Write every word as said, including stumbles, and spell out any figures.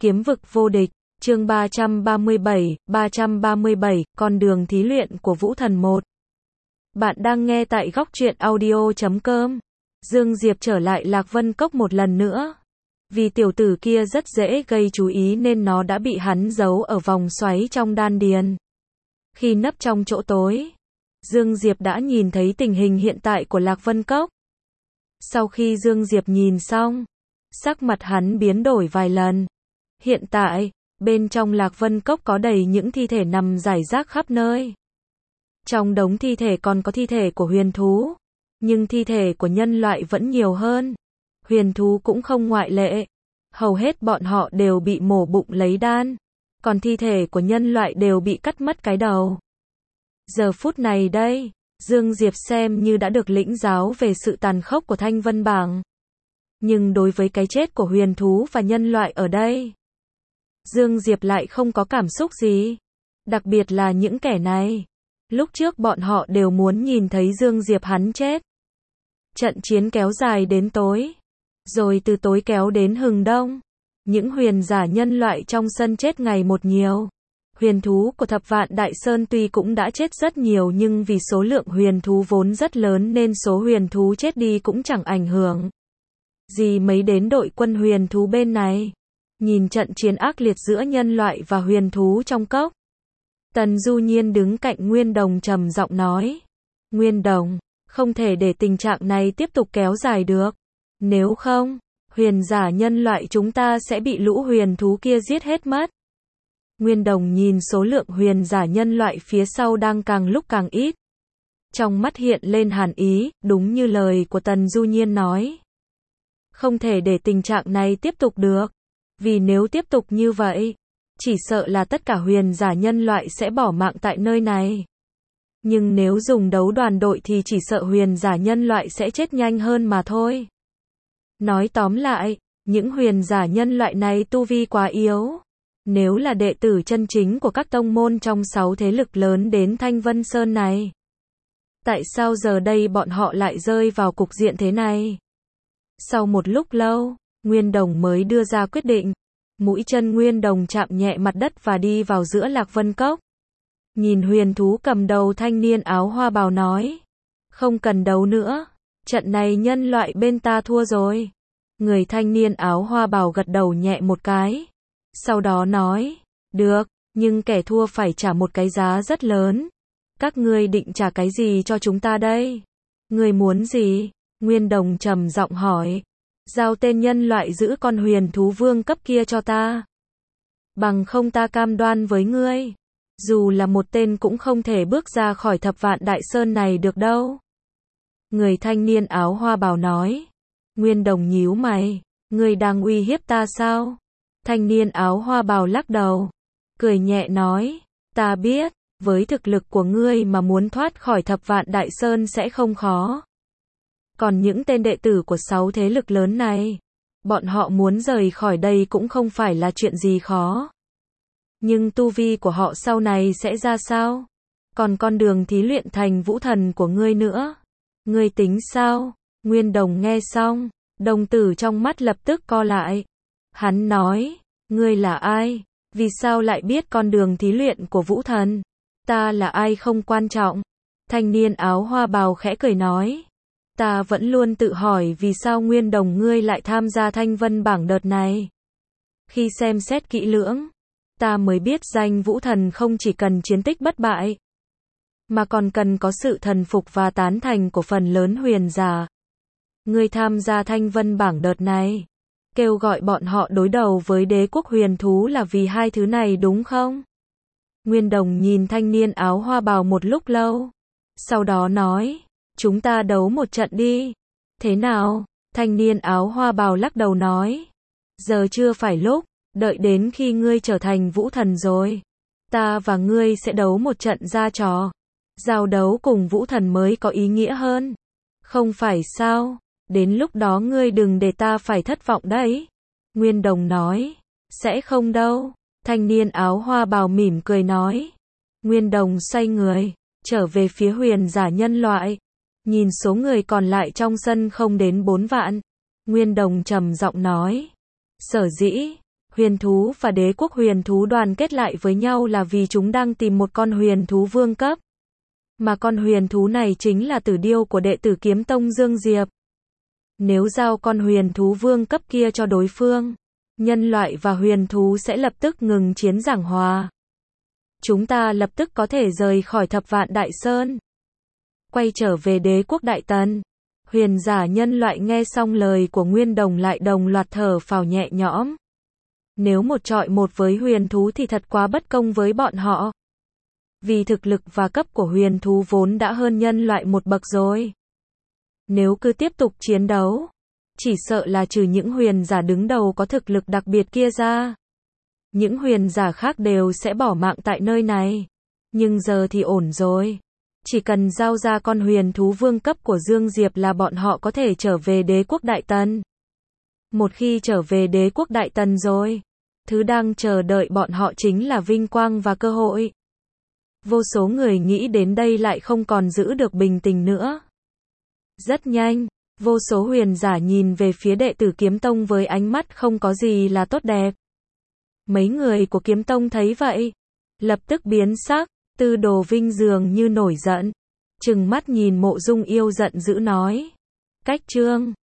Kiếm vực vô địch, chương ba trăm ba mươi bảy, ba trăm ba mươi bảy, con đường thí luyện của Vũ Thần một. Bạn đang nghe tại góc truyện audio chấm com. Dương Diệp trở lại Lạc Vân Cốc một lần nữa. Vì tiểu tử kia rất dễ gây chú ý nên nó đã bị hắn giấu ở vòng xoáy trong đan điền. Khi nấp trong chỗ tối, Dương Diệp đã nhìn thấy tình hình hiện tại của Lạc Vân Cốc. Sau khi Dương Diệp nhìn xong, sắc mặt hắn biến đổi vài lần. Hiện tại, bên trong Lạc Vân Cốc có đầy những thi thể nằm rải rác khắp nơi. Trong đống thi thể còn có thi thể của huyền thú, nhưng thi thể của nhân loại vẫn nhiều hơn. Huyền thú cũng không ngoại lệ. Hầu hết bọn họ đều bị mổ bụng lấy đan, còn thi thể của nhân loại đều bị cắt mất cái đầu. Giờ phút này đây, Dương Diệp xem như đã được lĩnh giáo về sự tàn khốc của Thanh Vân Bảng. Nhưng đối với cái chết của huyền thú và nhân loại ở đây, Dương Diệp lại không có cảm xúc gì. Đặc biệt là những kẻ này. Lúc trước bọn họ đều muốn nhìn thấy Dương Diệp hắn chết. Trận chiến kéo dài đến tối, rồi từ tối kéo đến hừng đông. Những huyền giả nhân loại trong sân chết ngày một nhiều. Huyền thú của Thập Vạn Đại Sơn tuy cũng đã chết rất nhiều nhưng vì số lượng huyền thú vốn rất lớn nên số huyền thú chết đi cũng chẳng ảnh hưởng gì mấy đến đội quân huyền thú bên này. Nhìn trận chiến ác liệt giữa nhân loại và huyền thú trong cốc, Tần Du Nhiên đứng cạnh Nguyên Đồng trầm giọng nói. Nguyên Đồng, không thể để tình trạng này tiếp tục kéo dài được. Nếu không, huyền giả nhân loại chúng ta sẽ bị lũ huyền thú kia giết hết mất. Nguyên Đồng nhìn số lượng huyền giả nhân loại phía sau đang càng lúc càng ít. Trong mắt hiện lên hàn ý, đúng như lời của Tần Du Nhiên nói. Không thể để tình trạng này tiếp tục được. Vì nếu tiếp tục như vậy, chỉ sợ là tất cả huyền giả nhân loại sẽ bỏ mạng tại nơi này. Nhưng nếu dùng đấu đoàn đội thì chỉ sợ huyền giả nhân loại sẽ chết nhanh hơn mà thôi. Nói tóm lại, những huyền giả nhân loại này tu vi quá yếu. Nếu là đệ tử chân chính của các tông môn trong sáu thế lực lớn đến Thanh Vân Sơn này, tại sao giờ đây bọn họ lại rơi vào cục diện thế này? Sau một lúc lâu, Nguyên Đồng mới đưa ra quyết định. Mũi chân Nguyên Đồng chạm nhẹ mặt đất và đi vào giữa Lạc Vân Cốc. Nhìn huyền thú cầm đầu thanh niên áo hoa bào nói. Không cần đấu nữa. Trận này nhân loại bên ta thua rồi. Người thanh niên áo hoa bào gật đầu nhẹ một cái. Sau đó nói. Được, nhưng kẻ thua phải trả một cái giá rất lớn. Các ngươi định trả cái gì cho chúng ta đây? Ngươi muốn gì? Nguyên Đồng trầm giọng hỏi. Giao tên nhân loại giữ con huyền thú vương cấp kia cho ta. Bằng không ta cam đoan với ngươi. Dù là một tên cũng không thể bước ra khỏi Thập Vạn Đại Sơn này được đâu. Người thanh niên áo hoa bào nói. Nguyên Đồng nhíu mày. Ngươi đang uy hiếp ta sao? Thanh niên áo hoa bào lắc đầu. Cười nhẹ nói. Ta biết, với thực lực của ngươi mà muốn thoát khỏi Thập Vạn Đại Sơn sẽ không khó. Còn những tên đệ tử của sáu thế lực lớn này, bọn họ muốn rời khỏi đây cũng không phải là chuyện gì khó. Nhưng tu vi của họ sau này sẽ ra sao? Còn con đường thí luyện thành vũ thần của ngươi nữa. Ngươi tính sao? Nguyên Đồng nghe xong, đồng tử trong mắt lập tức co lại. Hắn nói, ngươi là ai? Vì sao lại biết con đường thí luyện của vũ thần? Ta là ai không quan trọng. Thanh niên áo hoa bào khẽ cười nói. Ta vẫn luôn tự hỏi vì sao Nguyên Đồng ngươi lại tham gia Thanh Vân Bảng đợt này. Khi xem xét kỹ lưỡng, ta mới biết danh vũ thần không chỉ cần chiến tích bất bại, mà còn cần có sự thần phục và tán thành của phần lớn huyền giả. Ngươi tham gia Thanh Vân Bảng đợt này, kêu gọi bọn họ đối đầu với đế quốc huyền thú là vì hai thứ này đúng không? Nguyên Đồng nhìn thanh niên áo hoa bào một lúc lâu, sau đó nói. Chúng ta đấu một trận đi. Thế nào? Thanh niên áo hoa bào lắc đầu nói. Giờ chưa phải lúc, đợi đến khi ngươi trở thành vũ thần rồi. Ta và ngươi sẽ đấu một trận ra trò. Giao đấu cùng vũ thần mới có ý nghĩa hơn. Không phải sao? Đến lúc đó ngươi đừng để ta phải thất vọng đấy. Nguyên Đồng nói. Sẽ không đâu. Thanh niên áo hoa bào mỉm cười nói. Nguyên Đồng xoay người, trở về phía huyền giả nhân loại. Nhìn số người còn lại trong sân không đến bốn vạn. Nguyên Đồng trầm giọng nói. Sở dĩ Huyền thú và đế quốc huyền thú đoàn kết lại với nhau là vì chúng đang tìm một con huyền thú vương cấp. Mà con huyền thú này chính là tử điêu của đệ tử kiếm tông Dương Diệp. Nếu giao con huyền thú vương cấp kia cho đối phương, nhân loại và huyền thú sẽ lập tức ngừng chiến giảng hòa. Chúng ta lập tức có thể rời khỏi Thập Vạn Đại Sơn, quay trở về đế quốc Đại Tần. Huyền giả nhân loại nghe xong lời của Nguyên Đồng lại đồng loạt thở phào nhẹ nhõm. Nếu một trọi một với huyền thú thì thật quá bất công với bọn họ. Vì thực lực và cấp của huyền thú vốn đã hơn nhân loại một bậc rồi. Nếu cứ tiếp tục chiến đấu, chỉ sợ là trừ những huyền giả đứng đầu có thực lực đặc biệt kia ra, những huyền giả khác đều sẽ bỏ mạng tại nơi này. Nhưng giờ thì ổn rồi. Chỉ cần giao ra con huyền thú vương cấp của Dương Diệp là bọn họ có thể trở về đế quốc Đại Tần. Một khi trở về đế quốc Đại Tần rồi, thứ đang chờ đợi bọn họ chính là vinh quang và cơ hội. Vô số người nghĩ đến đây lại không còn giữ được bình tĩnh nữa. Rất nhanh, vô số huyền giả nhìn về phía đệ tử kiếm tông với ánh mắt không có gì là tốt đẹp. Mấy người của kiếm tông thấy vậy, lập tức biến sắc. Tư Đồ Vinh dường như nổi giận, trừng mắt nhìn Mộ Dung Yêu giận dữ nói. Cách trương,